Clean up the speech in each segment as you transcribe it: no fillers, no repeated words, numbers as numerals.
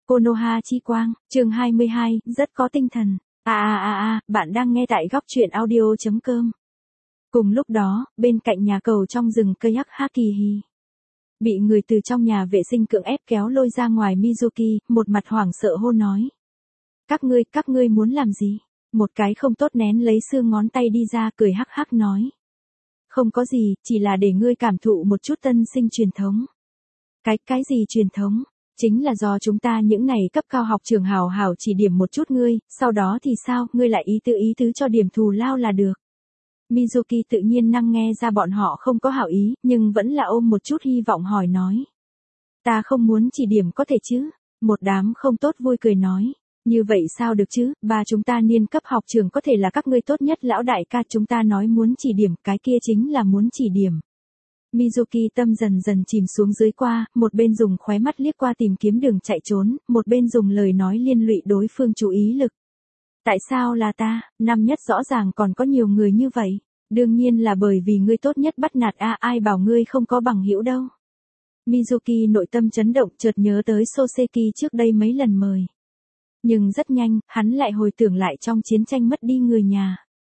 Konoha chi quang, chương 22, rất có tinh thần. Bạn đang nghe tại góc truyện audio.com. Cùng lúc đó, bên cạnh nhà cầu trong rừng cây Haki, bị người từ trong nhà vệ sinh cưỡng ép kéo lôi ra ngoài Mizuki, một mặt hoảng sợ hô nói. Các ngươi muốn làm gì? Một cái không tốt nén lấy xương ngón tay đi ra cười hắc hắc nói. Không có gì, chỉ là để ngươi cảm thụ một chút tân sinh truyền thống. Cái gì truyền thống? Chính là do chúng ta những này cấp cao học trường hào hào chỉ điểm một chút ngươi, sau đó thì sao, ngươi lại ý tứ cho điểm thù lao là được. Mizuki tự nhiên năng nghe ra bọn họ không có hảo ý, nhưng vẫn là ôm một chút hy vọng hỏi nói. Ta không muốn chỉ điểm có thể chứ? Một đám không tốt vui cười nói. Như vậy sao được chứ, ba chúng ta niên cấp học trường có thể là các ngươi tốt nhất lão đại ca, chúng ta nói muốn chỉ điểm, cái kia chính là muốn chỉ điểm. Mizuki tâm dần dần chìm xuống dưới qua, một bên dùng khóe mắt liếc qua tìm kiếm đường chạy trốn, một bên dùng lời nói liên lụy đối phương chú ý lực. Tại sao là ta, năm nhất rõ ràng còn có nhiều người như vậy, đương nhiên là bởi vì ngươi tốt nhất bắt nạt ai bảo ngươi không có bằng hữu đâu. Mizuki nội tâm chấn động chợt nhớ tới Soseki trước đây mấy lần mời. Nhưng rất nhanh, hắn lại hồi tưởng lại trong chiến tranh mất đi người nhà.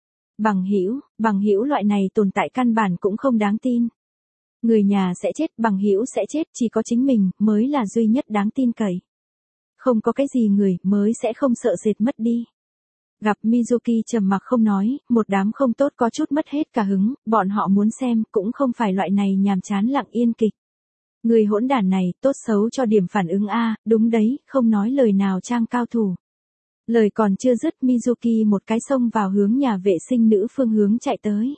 Bằng hữu loại này tồn tại căn bản cũng không đáng tin. Người nhà sẽ chết, bằng hữu sẽ chết, chỉ có chính mình mới là duy nhất đáng tin cậy. Không có cái gì người mới sẽ không sợ sệt mất đi. Gặp Mizuki trầm mặc không nói, một đám không tốt có chút mất hết cả hứng, bọn họ muốn xem cũng không phải loại này nhàm chán lặng yên kịch. Người hỗn đản này, tốt xấu cho điểm phản ứng đúng đấy, không nói lời nào trang cao thủ. Lời còn chưa dứt, Mizuki một cái xông vào hướng nhà vệ sinh nữ phương hướng chạy tới.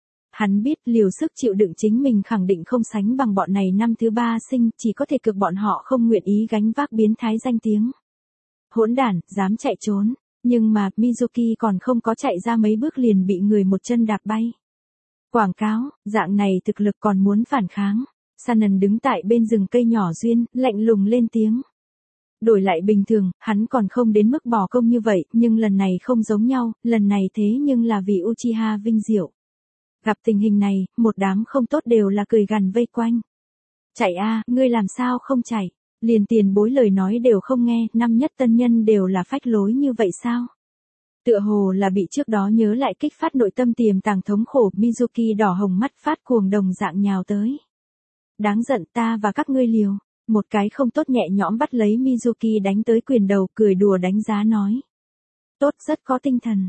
Hắn biết liều sức chịu đựng chính mình khẳng định không sánh bằng bọn này năm thứ ba sinh, chỉ có thể cực bọn họ không nguyện ý gánh vác biến thái danh tiếng. Hỗn đản, dám chạy trốn, nhưng mà Mizuki còn không có chạy ra mấy bước liền bị người một chân đạp bay. Quảng cáo, dạng này thực lực còn muốn phản kháng. Sanan đứng tại bên rừng cây nhỏ duyên, lạnh lùng lên tiếng. Đổi lại bình thường, hắn còn không đến mức bỏ công như vậy, nhưng lần này không giống nhau, lần này thế nhưng là vì Uchiha vinh diệu. Gặp tình hình này, một đám không tốt đều là cười gằn vây quanh. Chạy ngươi làm sao không chạy? Liền tiền bối lời nói đều không nghe, năm nhất tân nhân đều là phách lối như vậy sao? Tựa hồ là bị trước đó nhớ lại kích phát nội tâm tiềm tàng thống khổ, Mizuki đỏ hồng mắt phát cuồng đồng dạng nhào tới. Đáng giận, ta và các ngươi liều. Một cái không tốt nhẹ nhõm bắt lấy Mizuki đánh tới quyền đầu, cười đùa đánh giá nói. Tốt, rất có tinh thần.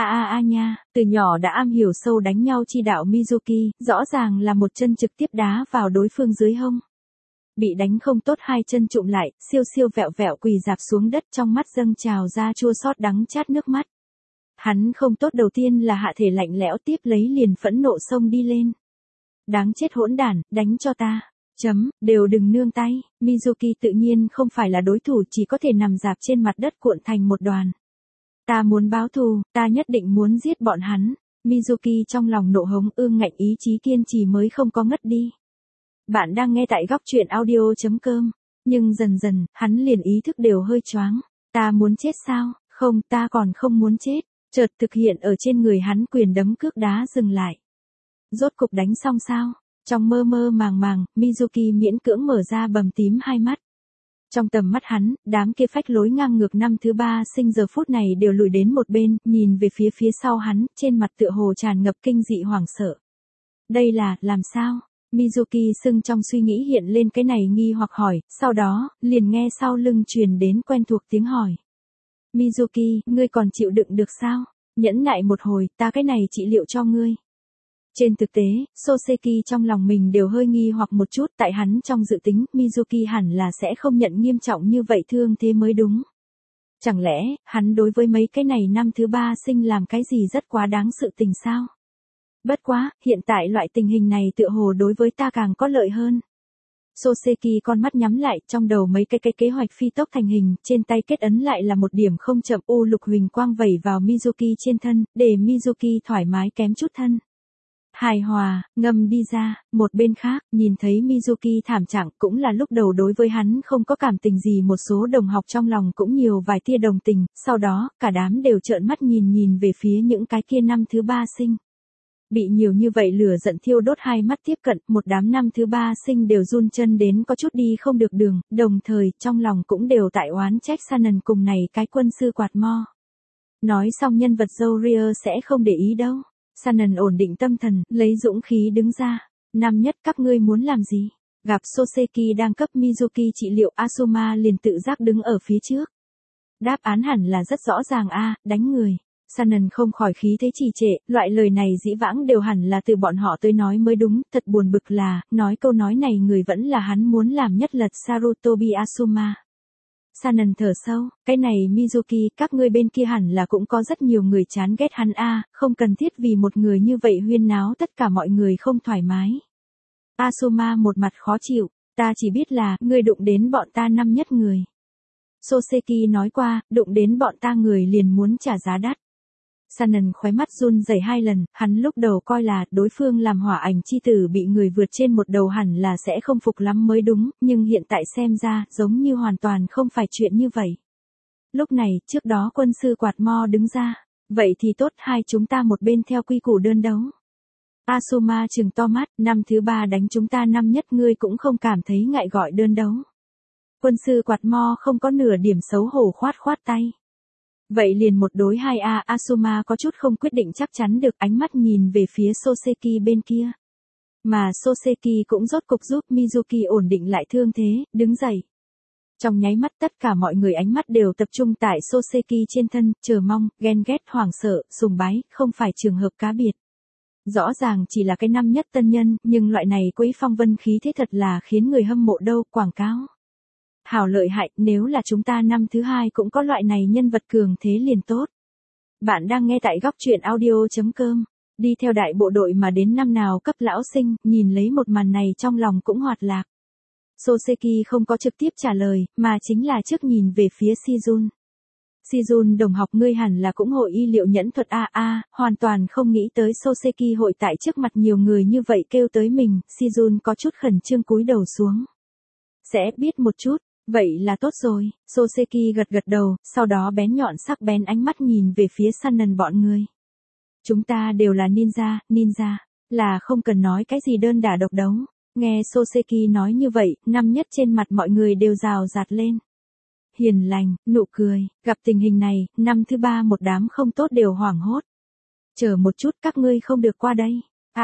Nha, từ nhỏ đã am hiểu sâu đánh nhau chi đạo Mizuki, rõ ràng là một chân trực tiếp đá vào đối phương dưới hông. Bị đánh không tốt hai chân trụm lại, siêu vẹo vẹo quỳ dạp xuống đất, trong mắt dâng trào ra chua xót đắng chát nước mắt. Hắn không tốt đầu tiên là hạ thể lạnh lẽo, tiếp lấy liền phẫn nộ xông đi lên. Đáng chết hỗn đản, đánh cho ta. Đều đừng nương tay. Mizuki tự nhiên không phải là đối thủ, chỉ có thể nằm dạp trên mặt đất cuộn thành một đoàn. Ta muốn báo thù, ta nhất định muốn giết bọn hắn. Mizuki trong lòng nộ hống, ương ngạnh ý chí kiên trì mới không có ngất đi. Bạn đang nghe tại góc truyện audio.com. Nhưng dần dần, hắn liền ý thức đều hơi choáng. Ta muốn chết sao? Không, ta còn không muốn chết. Chợt thực hiện ở trên người hắn quyền đấm cước đá dừng lại. Rốt cục đánh xong sao? Trong mơ màng, Mizuki miễn cưỡng mở ra bầm tím hai mắt. Trong tầm mắt hắn, đám kia phách lối ngang ngược năm thứ ba sinh giờ phút này đều lùi đến một bên, nhìn về phía sau hắn, trên mặt tựa hồ tràn ngập kinh dị hoảng sợ. Đây là, làm sao? Mizuki sưng trong suy nghĩ hiện lên cái này nghi hoặc hỏi, sau đó, liền nghe sau lưng truyền đến quen thuộc tiếng hỏi. Mizuki, ngươi còn chịu đựng được sao? Nhẫn nại một hồi, ta cái này trị liệu cho ngươi. Trên thực tế, Soseki trong lòng mình đều hơi nghi hoặc một chút, tại hắn trong dự tính, Mizuki hẳn là sẽ không nhận nghiêm trọng như vậy thương thế mới đúng. Chẳng lẽ, hắn đối với mấy cái này năm thứ ba sinh làm cái gì rất quá đáng sự tình sao? Bất quá, hiện tại loại tình hình này tựa hồ đối với ta càng có lợi hơn. Soseki con mắt nhắm lại, trong đầu mấy cái kế hoạch phi tốc thành hình, trên tay kết ấn lại là một điểm không chậm, u lục huỳnh quang vẩy vào Mizuki trên thân, để Mizuki thoải mái kém chút thân. Hài hòa, ngâm đi ra, một bên khác, nhìn thấy Mizuki thảm trạng cũng là lúc đầu đối với hắn không có cảm tình gì, một số đồng học trong lòng cũng nhiều vài tia đồng tình, sau đó, cả đám đều trợn mắt nhìn về phía những cái kia năm thứ ba sinh. Bị nhiều như vậy lửa giận thiêu đốt hai mắt tiếp cận, một đám năm thứ ba sinh đều run chân đến có chút đi không được đường, đồng thời trong lòng cũng đều tại oán trách Shannon cùng này cái quân sư quạt mo. Nói xong nhân vật Zoria sẽ không để ý đâu. Shannon ổn định tâm thần, lấy dũng khí đứng ra. Năm nhất các ngươi muốn làm gì? Gặp Soseki đang cấp Mizuki trị liệu, Asuma liền tự giác đứng ở phía trước. Đáp án hẳn là rất rõ ràng đánh người. Shannon không khỏi khí thế trì trệ, loại lời này dĩ vãng đều hẳn là từ bọn họ tới nói mới đúng, thật buồn bực là, nói câu nói này người vẫn là hắn muốn làm nhất lật Sarutobi Asuma. Shannon thở sâu, cái này Mizuki, các ngươi bên kia hẳn là cũng có rất nhiều người chán ghét hắn không cần thiết vì một người như vậy huyên náo tất cả mọi người không thoải mái. Asuma một mặt khó chịu, ta chỉ biết là, ngươi đụng đến bọn ta năm nhất người. Soseki nói qua, đụng đến bọn ta người liền muốn trả giá đắt. Shannon khóe mắt run rẩy hai lần, hắn lúc đầu coi là đối phương làm hỏa ảnh chi tử bị người vượt trên một đầu hẳn là sẽ không phục lắm mới đúng, nhưng hiện tại xem ra giống như hoàn toàn không phải chuyện như vậy. Lúc này, trước đó quân sư quạt mo đứng ra, vậy thì tốt, hai chúng ta một bên theo quy củ đơn đấu. Asuma trừng to mắt, năm thứ ba đánh chúng ta năm nhất ngươi cũng không cảm thấy ngại gọi đơn đấu. Quân sư quạt mo không có nửa điểm xấu hổ khoát khoát tay. Vậy liền một đối hai Asuma có chút không quyết định chắc chắn được ánh mắt nhìn về phía Soseki bên kia. Mà Soseki cũng rốt cục giúp Mizuki ổn định lại thương thế, đứng dậy. Trong nháy mắt tất cả mọi người ánh mắt đều tập trung tại Soseki trên thân, chờ mong, ghen ghét, hoảng sợ, sùng bái, không phải trường hợp cá biệt. Rõ ràng chỉ là cái năm nhất tân nhân, nhưng loại này quấy phong vân khí thế thật là khiến người hâm mộ đâu, quảng cáo. Hảo lợi hại, nếu là chúng ta năm thứ hai cũng có loại này nhân vật cường thế liền tốt. Bạn đang nghe tại góc truyện audio.com. Đi theo đại bộ đội mà đến năm nào cấp lão sinh, nhìn lấy một màn này trong lòng cũng hoạt lạc. Soseki không có trực tiếp trả lời, mà chính là trước nhìn về phía Shizun. Shizun đồng học ngươi hẳn là cũng hội y liệu nhẫn thuật hoàn toàn không nghĩ tới Soseki hội tại trước mặt nhiều người như vậy kêu tới mình, Shizun có chút khẩn trương cúi đầu xuống. Sẽ biết một chút. Vậy là tốt rồi, Soseki gật gật đầu, sau đó bén nhọn sắc bén ánh mắt nhìn về phía Shannon bọn người. Chúng ta đều là ninja, là không cần nói cái gì đơn đả độc đấu. Nghe Soseki nói như vậy, năm nhất trên mặt mọi người đều rào rạt lên. Hiền lành, nụ cười, gặp tình hình này, năm thứ ba một đám không tốt đều hoảng hốt. Chờ một chút các ngươi không được qua đây.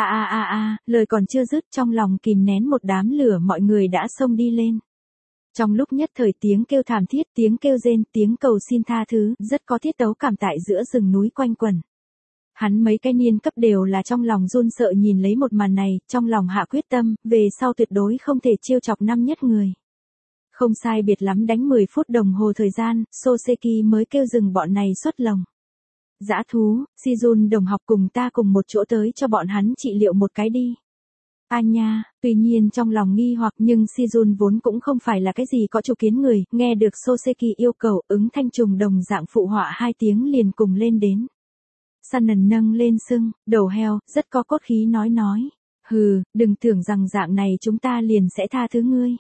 Lời còn chưa dứt trong lòng kìm nén một đám lửa mọi người đã xông đi lên. Trong lúc nhất thời tiếng kêu thảm thiết, tiếng kêu rên, tiếng cầu xin tha thứ, rất có tiết tấu cảm tại giữa rừng núi quanh quẩn. Hắn mấy cái niên cấp đều là trong lòng run sợ nhìn lấy một màn này, trong lòng hạ quyết tâm, về sau tuyệt đối không thể trêu chọc năm nhất người. Không sai biệt lắm đánh 10 phút đồng hồ thời gian, Soseki mới kêu dừng bọn này xuất lồng. Dã thú, Shizun đồng học cùng ta cùng một chỗ tới cho bọn hắn trị liệu một cái đi. Nha, tuy nhiên trong lòng nghi hoặc nhưng Shizun vốn cũng không phải là cái gì có chủ kiến người, nghe được Soseki yêu cầu ứng thanh trùng đồng dạng phụ họa hai tiếng liền cùng lên đến. Shannon nâng lên sưng, đầu heo, rất có cốt khí nói. Hừ, đừng tưởng rằng dạng này chúng ta liền sẽ tha thứ ngươi.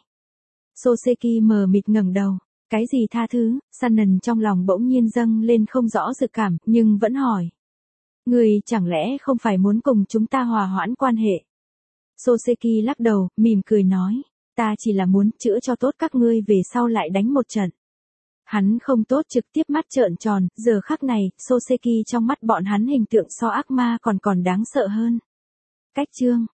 Soseki mờ mịt ngẩng đầu. Cái gì tha thứ? Shannon trong lòng bỗng nhiên dâng lên không rõ dự cảm, nhưng vẫn hỏi. Ngươi chẳng lẽ không phải muốn cùng chúng ta hòa hoãn quan hệ? Soseki lắc đầu, mỉm cười nói, ta chỉ là muốn chữa cho tốt các ngươi về sau lại đánh một trận. Hắn không tốt trực tiếp mắt trợn tròn, giờ khắc này, Soseki trong mắt bọn hắn hình tượng so ác ma còn đáng sợ hơn. Cách chương.